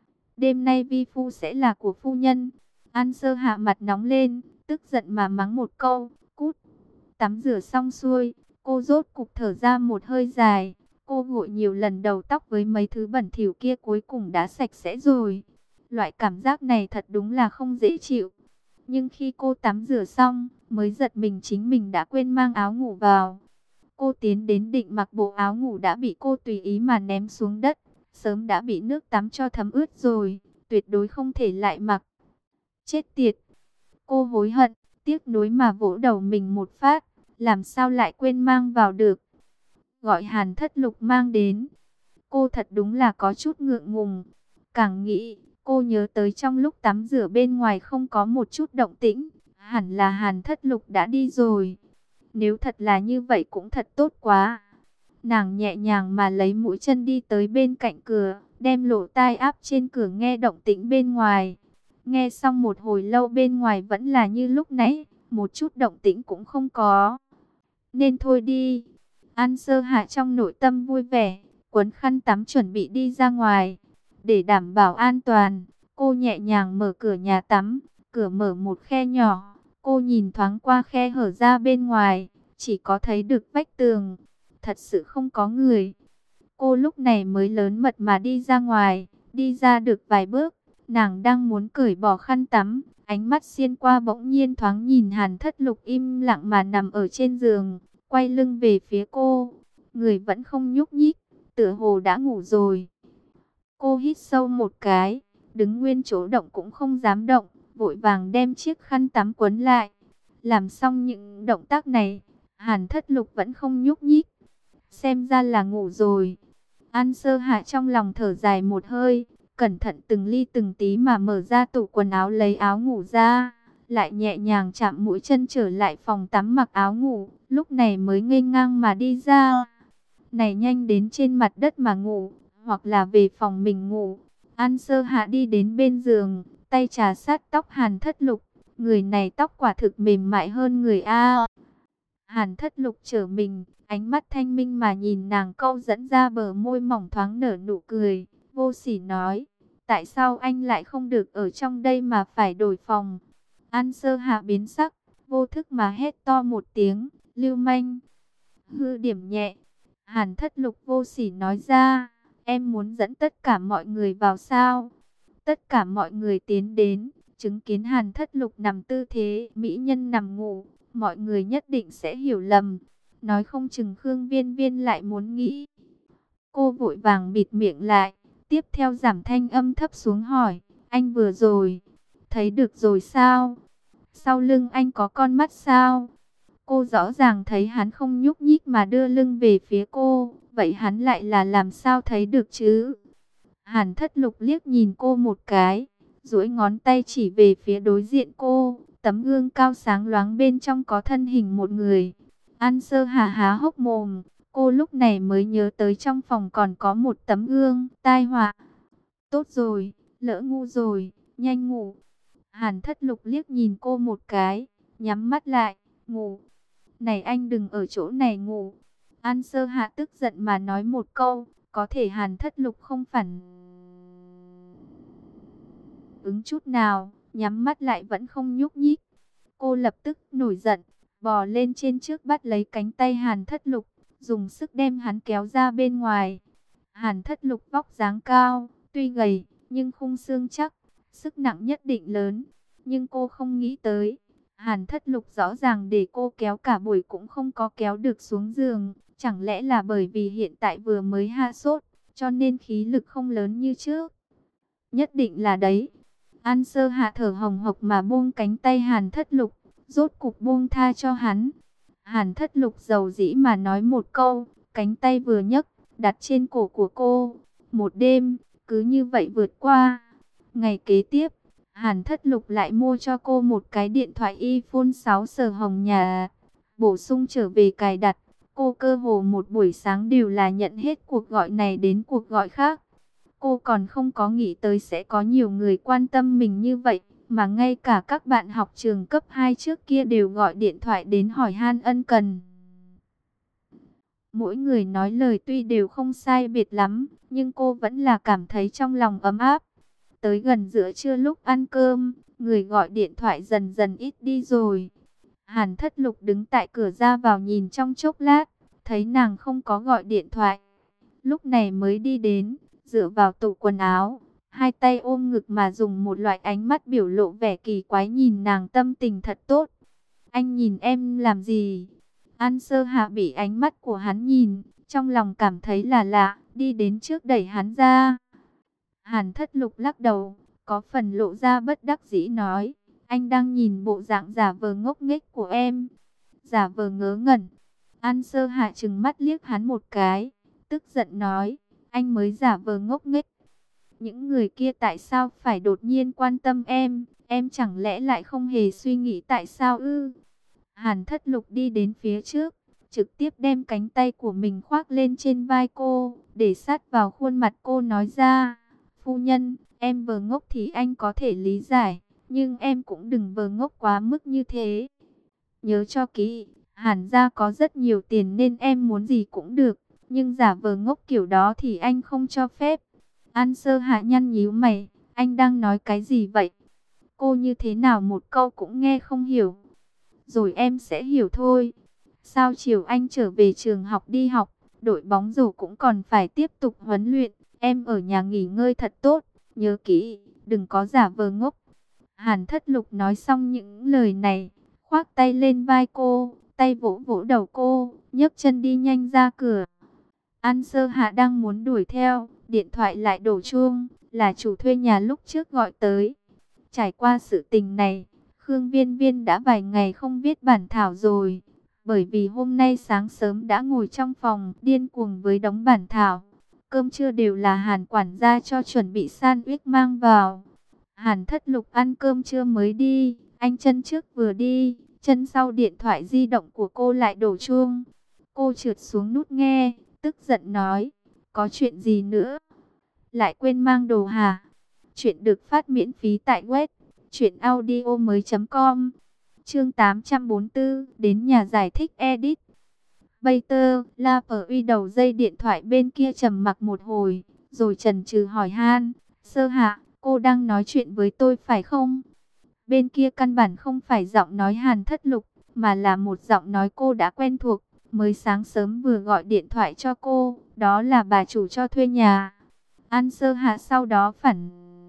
Đêm nay vi phu sẽ là của phu nhân. An Sơ Hạ mặt nóng lên, tức giận mà mắng một câu, cút. Tắm rửa xong xuôi, cô rốt cục thở ra một hơi dài. Cô gội nhiều lần đầu tóc với mấy thứ bẩn thỉu kia cuối cùng đã sạch sẽ rồi. Loại cảm giác này thật đúng là không dễ chịu. Nhưng khi cô tắm rửa xong, mới giật mình chính mình đã quên mang áo ngủ vào. Cô tiến đến định mặc bộ áo ngủ đã bị cô tùy ý mà ném xuống đất. Sớm đã bị nước tắm cho thấm ướt rồi, tuyệt đối không thể lại mặc. Chết tiệt! Cô hối hận, tiếc nuối mà vỗ đầu mình một phát, làm sao lại quên mang vào được. Gọi Hàn Thất Lục mang đến. Cô thật đúng là có chút ngượng ngùng. Càng nghĩ, cô nhớ tới trong lúc tắm rửa bên ngoài không có một chút động tĩnh, hẳn là Hàn Thất Lục đã đi rồi. Nếu thật là như vậy cũng thật tốt quá. Nàng nhẹ nhàng mà lấy mũi chân đi tới bên cạnh cửa, đem lỗ tai áp trên cửa nghe động tĩnh bên ngoài. Nghe xong một hồi lâu bên ngoài vẫn là như lúc nãy, một chút động tĩnh cũng không có. Nên thôi đi. An Sơ Hạ trong nội tâm vui vẻ, quấn khăn tắm chuẩn bị đi ra ngoài. Để đảm bảo an toàn, cô nhẹ nhàng mở cửa nhà tắm, cửa mở một khe nhỏ. Cô nhìn thoáng qua khe hở ra bên ngoài, chỉ có thấy được vách tường. Thật sự không có người. Cô lúc này mới lớn mật mà đi ra ngoài, đi ra được vài bước, Nàng đang muốn cởi bỏ khăn tắm, ánh mắt xiên qua bỗng nhiên thoáng nhìn Hàn Thất Lục im lặng mà nằm ở trên giường, quay lưng về phía cô. Người vẫn không nhúc nhích, tựa hồ đã ngủ rồi. Cô hít sâu một cái, đứng nguyên chỗ động cũng không dám động, vội vàng đem chiếc khăn tắm quấn lại. Làm xong những động tác này, Hàn Thất Lục vẫn không nhúc nhích. Xem ra là ngủ rồi. An Sơ Hạ trong lòng thở dài một hơi, cẩn thận từng ly từng tí mà mở ra tủ quần áo lấy áo ngủ ra, lại nhẹ nhàng chạm mũi chân trở lại phòng tắm mặc áo ngủ, lúc này mới nghênh ngang mà đi ra. Này nhanh đến trên mặt đất mà ngủ, hoặc là về phòng mình ngủ. An Sơ Hạ đi đến bên giường, tay trà sát tóc Hàn Thất Lục, người này tóc quả thực mềm mại hơn người A. Hàn Thất Lục trở mình, ánh mắt thanh minh mà nhìn nàng, câu dẫn ra bờ môi mỏng thoáng nở nụ cười, vô sỉ nói, tại sao anh lại không được ở trong đây mà phải đổi phòng? An Sơ Hạ biến sắc, vô thức mà hét to một tiếng, lưu manh. Hư điểm nhẹ, Hàn Thất Lục vô sỉ nói ra, em muốn dẫn tất cả mọi người vào sao? Tất cả mọi người tiến đến, chứng kiến Hàn Thất Lục nằm tư thế mỹ nhân nằm ngủ, mọi người nhất định sẽ hiểu lầm. Nói không chừng Khương Viên Viên lại muốn nghĩ. Cô vội vàng bịt miệng lại, tiếp theo giảm thanh âm thấp xuống hỏi, anh vừa rồi, thấy được rồi sao? Sau lưng anh có con mắt sao? Cô rõ ràng thấy hắn không nhúc nhích mà đưa lưng về phía cô, vậy hắn lại là làm sao thấy được chứ? Hàn Thất Lục liếc nhìn cô một cái, duỗi ngón tay chỉ về phía đối diện cô, tấm gương cao sáng loáng bên trong có thân hình một người. An Sơ Hà há hốc mồm, cô lúc này mới nhớ tới trong phòng còn có một tấm gương, tai họa. Tốt rồi, lỡ ngu rồi, nhanh ngủ. Hàn Thất Lục liếc nhìn cô một cái, nhắm mắt lại, ngủ. Này anh đừng ở chỗ này ngủ. An Sơ Hạ tức giận mà nói một câu, có thể Hàn Thất Lục không phản ứng chút nào, nhắm mắt lại vẫn không nhúc nhích. Cô lập tức nổi giận, bò lên trên trước bắt lấy cánh tay Hàn Thất Lục, dùng sức đem hắn kéo ra bên ngoài. Hàn Thất Lục vóc dáng cao, tuy gầy, nhưng khung xương chắc, sức nặng nhất định lớn. Nhưng cô không nghĩ tới, Hàn Thất Lục rõ ràng để cô kéo cả buổi cũng không có kéo được xuống giường. Chẳng lẽ là bởi vì hiện tại vừa mới hạ sốt, cho nên khí lực không lớn như trước? Nhất định là đấy. An Sơ Hạ thở hồng hộc mà buông cánh tay Hàn Thất Lục, rốt cục buông tha cho hắn. Hàn Thất Lục dầu dĩ mà nói một câu, cánh tay vừa nhấc, đặt trên cổ của cô. Một đêm, cứ như vậy vượt qua. Ngày kế tiếp, Hàn Thất Lục lại mua cho cô một cái điện thoại iPhone 6 sở hồng nhà, bổ sung trở về cài đặt. Cô cơ hồ một buổi sáng đều là nhận hết cuộc gọi này đến cuộc gọi khác. Cô còn không có nghĩ tới sẽ có nhiều người quan tâm mình như vậy, mà ngay cả các bạn học trường cấp 2 trước kia đều gọi điện thoại đến hỏi han ân cần. Mỗi người nói lời tuy đều không sai biệt lắm, nhưng cô vẫn là cảm thấy trong lòng ấm áp. Tới gần giữa trưa lúc ăn cơm, người gọi điện thoại dần dần ít đi rồi. Hàn Thất Lục đứng tại cửa ra vào nhìn trong chốc lát, thấy nàng không có gọi điện thoại. Lúc này mới đi đến, dựa vào tủ quần áo, hai tay ôm ngực mà dùng một loại ánh mắt biểu lộ vẻ kỳ quái nhìn nàng, tâm tình thật tốt. Anh nhìn em làm gì? An Sơ Hạ bị ánh mắt của hắn nhìn, trong lòng cảm thấy là lạ, đi đến trước đẩy hắn ra. Hàn Thất Lục lắc đầu, có phần lộ ra bất đắc dĩ nói, anh đang nhìn bộ dạng giả vờ ngốc nghếch của em. Giả vờ ngớ ngẩn. An Sơ Hạ trừng mắt liếc hắn một cái, tức giận nói, anh mới giả vờ ngốc nghếch. Những người kia tại sao phải đột nhiên quan tâm em chẳng lẽ lại không hề suy nghĩ tại sao ư? Hàn Thất Lục đi đến phía trước, trực tiếp đem cánh tay của mình khoác lên trên vai cô, để sát vào khuôn mặt cô nói ra, phu nhân, em vờ ngốc thì anh có thể lý giải, nhưng em cũng đừng vờ ngốc quá mức như thế. Nhớ cho kỹ, Hàn gia có rất nhiều tiền nên em muốn gì cũng được, nhưng giả vờ ngốc kiểu đó thì anh không cho phép. An Sơ Hạ nhăn nhíu mày, anh đang nói cái gì vậy? Cô như thế nào một câu cũng nghe không hiểu. Rồi em sẽ hiểu thôi. Sao chiều anh trở về trường học đi học, đội bóng rổ cũng còn phải tiếp tục huấn luyện, em ở nhà nghỉ ngơi thật tốt, nhớ kỹ, đừng có giả vờ ngốc. Hàn Thất Lục nói xong những lời này, khoác tay lên vai cô, tay vỗ vỗ đầu cô, nhấc chân đi nhanh ra cửa. An Sơ Hạ đang muốn đuổi theo, điện thoại lại đổ chuông, là chủ thuê nhà lúc trước gọi tới. Trải qua sự tình này, Khương Viên Viên đã vài ngày không viết bản thảo rồi, bởi vì hôm nay sáng sớm đã ngồi trong phòng điên cuồng với đống bản thảo. Cơm trưa đều là Hàn quản gia cho chuẩn bị sandwich mang vào. Hàn Thất Lục ăn cơm trưa mới đi, anh chân trước vừa đi, chân sau điện thoại di động của cô lại đổ chuông. Cô trượt xuống nút nghe, tức giận nói, có chuyện gì nữa? Lại quên mang đồ hả? Chuyện được phát miễn phí tại web truyệnaudiomoi.com. Chương 844, đến nhà giải thích edit. Bater, La Uy đầu dây điện thoại bên kia trầm mặc một hồi, rồi chần chừ hỏi han, Sơ Hạ, cô đang nói chuyện với tôi phải không? Bên kia căn bản không phải giọng nói Hàn Thất Lục, mà là một giọng nói cô đã quen thuộc, mới sáng sớm vừa gọi điện thoại cho cô, đó là bà chủ cho thuê nhà. An Sơ Hạ sau đó phản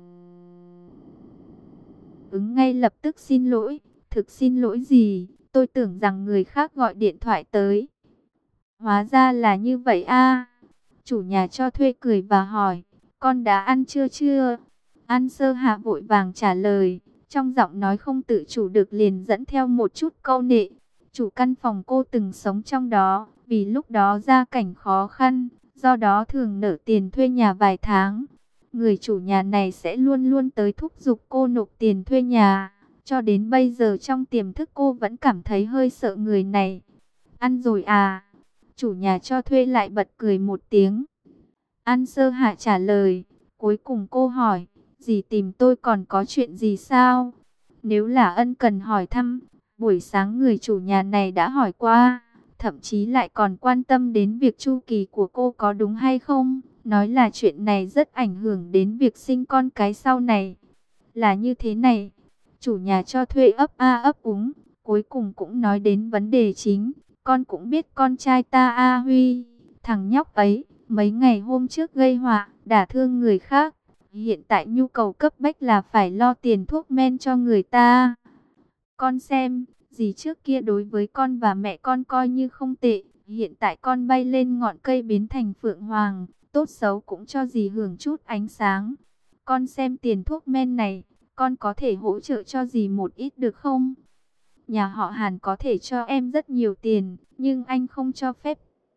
ứng ngay lập tức xin lỗi, thực xin lỗi gì, tôi tưởng rằng người khác gọi điện thoại tới. Hóa ra là như vậy a. Chủ nhà cho thuê cười và hỏi, con đã ăn trưa chưa? An Sơ Hạ vội vàng trả lời, trong giọng nói không tự chủ được liền dẫn theo một chút câu nệ. Chủ căn phòng cô từng sống trong đó, vì lúc đó gia cảnh khó khăn, do đó thường nợ tiền thuê nhà vài tháng. Người chủ nhà này sẽ luôn luôn tới thúc giục cô nộp tiền thuê nhà. Cho đến bây giờ trong tiềm thức cô vẫn cảm thấy hơi sợ người này. Ăn rồi à? Chủ nhà cho thuê lại bật cười một tiếng. An Sơ Hạ trả lời. Cuối cùng cô hỏi, dì tìm tôi còn có chuyện gì sao? Nếu là ân cần hỏi thăm, buổi sáng người chủ nhà này đã hỏi qua, thậm chí lại còn quan tâm đến việc chu kỳ của cô có đúng hay không. Nói là chuyện này rất ảnh hưởng đến việc sinh con cái sau này. Là như thế này, chủ nhà cho thuê ấp a ấp úng, cuối cùng cũng nói đến vấn đề chính. Con cũng biết con trai ta A Huy, thằng nhóc ấy, mấy ngày hôm trước gây họa, đả thương người khác. Hiện tại nhu cầu cấp bách là phải lo tiền thuốc men cho người ta. Con xem, dì trước kia đối với con và mẹ con coi như không tệ. Hiện tại con bay lên ngọn cây biến thành phượng hoàng, tốt xấu cũng cho dì hưởng chút ánh sáng. Con xem tiền thuốc men này, con có thể hỗ trợ cho dì một ít được không? Nhà họ Hàn có thể cho em rất nhiều tiền, nhưng anh không cho phép.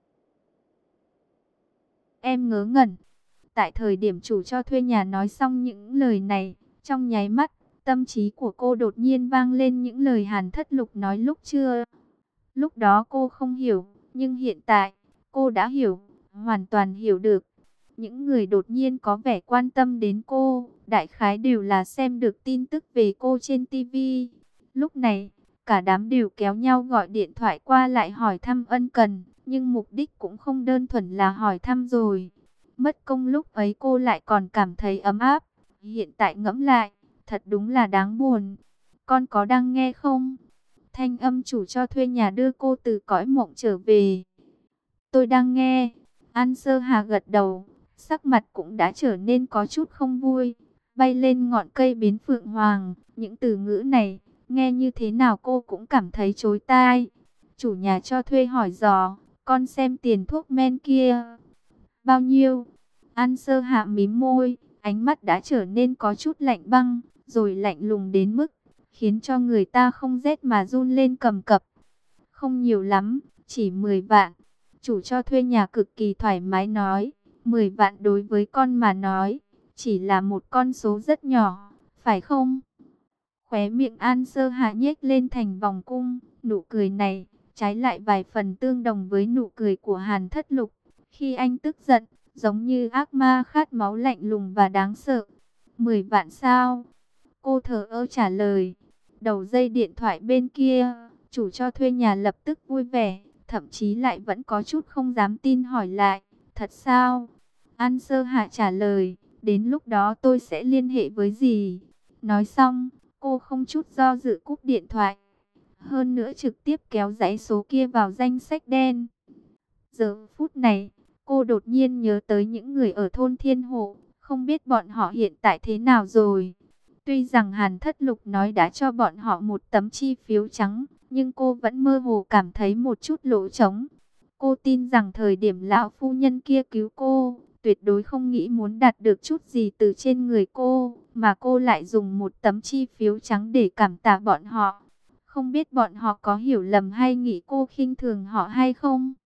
Em ngớ ngẩn. Tại thời điểm chủ cho thuê nhà nói xong những lời này, trong nháy mắt, tâm trí của cô đột nhiên vang lên những lời Hàn Thất Lục nói lúc trưa. Lúc đó cô không hiểu, nhưng hiện tại, cô đã hiểu, hoàn toàn hiểu được. Những người đột nhiên có vẻ quan tâm đến cô, đại khái đều là xem được tin tức về cô trên TV. Lúc này, cả đám đều kéo nhau gọi điện thoại qua lại hỏi thăm ân cần, nhưng mục đích cũng không đơn thuần là hỏi thăm rồi. Mất công lúc ấy cô lại còn cảm thấy ấm áp. Hiện tại ngẫm lại, thật đúng là đáng buồn. Con có đang nghe không? Thanh âm chủ cho thuê nhà đưa cô từ cõi mộng trở về. Tôi đang nghe. An Sơ Hà gật đầu, sắc mặt cũng đã trở nên có chút không vui. Bay lên ngọn cây biến phượng hoàng, những từ ngữ này, nghe như thế nào cô cũng cảm thấy chối tai. Chủ nhà cho thuê hỏi dò, con xem tiền thuốc men kia. Bao nhiêu? An Sơ Hạ mím môi, ánh mắt đã trở nên có chút lạnh băng, rồi lạnh lùng đến mức khiến cho người ta không rét mà run lên cầm cập. Không nhiều lắm, chỉ 10 vạn. Chủ cho thuê nhà cực kỳ thoải mái nói, 10 vạn đối với con mà nói, chỉ là một con số rất nhỏ, phải không? Khóe miệng An Sơ Hạ nhếch lên thành vòng cung, nụ cười này, trái lại vài phần tương đồng với nụ cười của Hàn Thất Lục. Khi anh tức giận, giống như ác ma khát máu lạnh lùng và đáng sợ. 10 vạn sao? Cô thờ ơ trả lời. Đầu dây điện thoại bên kia, chủ cho thuê nhà lập tức vui vẻ, thậm chí lại vẫn có chút không dám tin hỏi lại. Thật sao? An Sơ Hạ trả lời, đến lúc đó tôi sẽ liên hệ với dì. Nói xong, cô không chút do dự cúp điện thoại. Hơn nữa trực tiếp kéo dãy số kia vào danh sách đen. Giờ phút này, cô đột nhiên nhớ tới những người ở thôn Thiên Hộ, Không biết bọn họ hiện tại thế nào rồi. Tuy rằng Hàn Thất Lục nói đã cho bọn họ một tấm chi phiếu trắng, nhưng cô vẫn mơ hồ cảm thấy một chút lỗ trống. Cô tin rằng thời điểm lão phu nhân kia cứu cô, tuyệt đối không nghĩ muốn đạt được chút gì từ trên người cô, mà cô lại dùng một tấm chi phiếu trắng để cảm tạ bọn họ. Không biết bọn họ có hiểu lầm hay nghĩ cô khinh thường họ hay không?